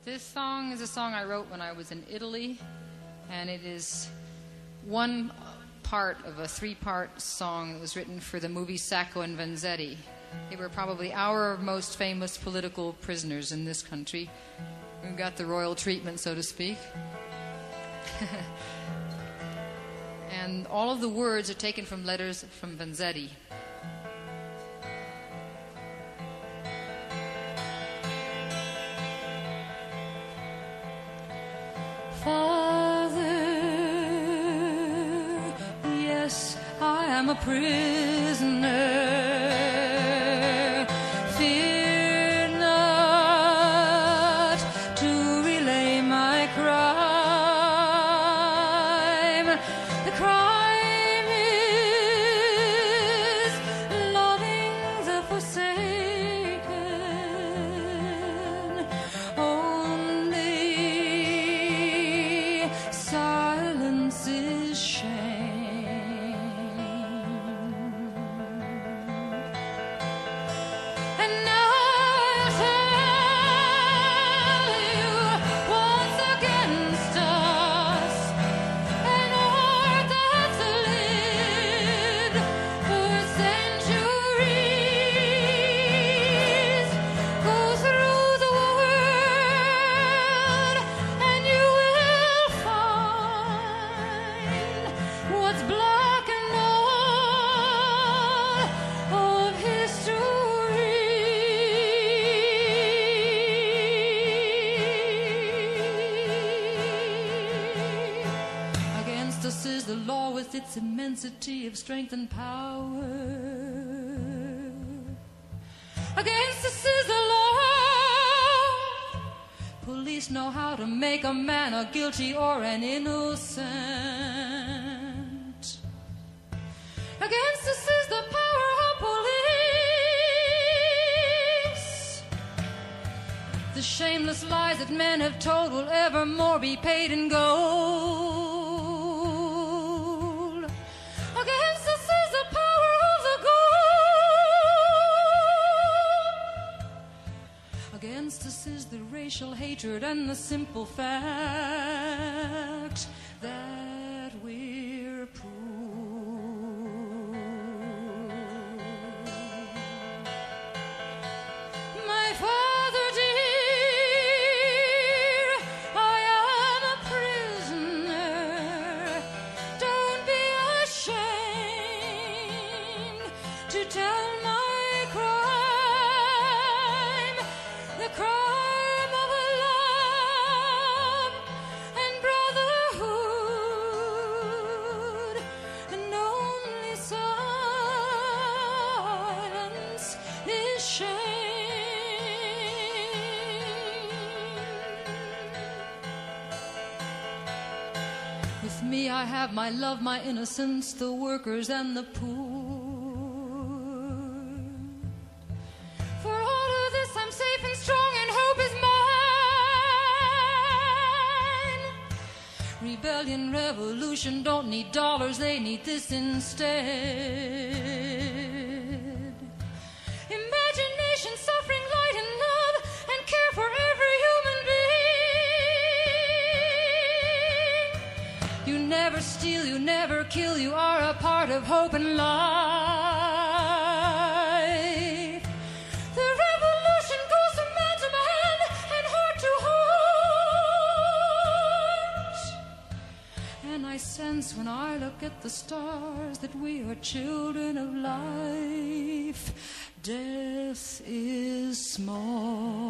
This song is a song I wrote when I was in Italy, and it is one part of a three-part song that was written for the movie Sacco and Vanzetti. They were probably our most famous political prisoners in this country, who got the royal treatment, so to speak. And all of the words are taken from letters from Vanzetti. Father, yes, I am a prisoner. Fear not to relay my crime. The crime is loving the forsaken. Only silence is shame. And now I'll tell you what's against us. An art that's lived for centuries. Go through the world and you will find what's black and all of history. Against us is the law with its immensity of strength and power. Against us is the law. Police know how to make a man a guilty or an innocent. Against us is the power of police. The shameless lies that men have told will evermore be paid in gold. Against us is the power of the gold. Against us is the racial hatred and the simple fact that we're poor. My father dear, I am a prisoner. Don't be ashamed to tell my crime, the crime of love and brotherhood, and only silence is shame. With me I have my love, my innocence, the workers and the poor. For all of this I'm safe and strong and hope is mine. Rebellion, revolution don't need dollars, they need this instead. Imagination, suffering, light and love, and care for every human being. You never steal, you never kill, you are a part of hope and life. The revolution goes from man to man and heart to heart. And I sense when I look at the stars that we are children of life. Death is small.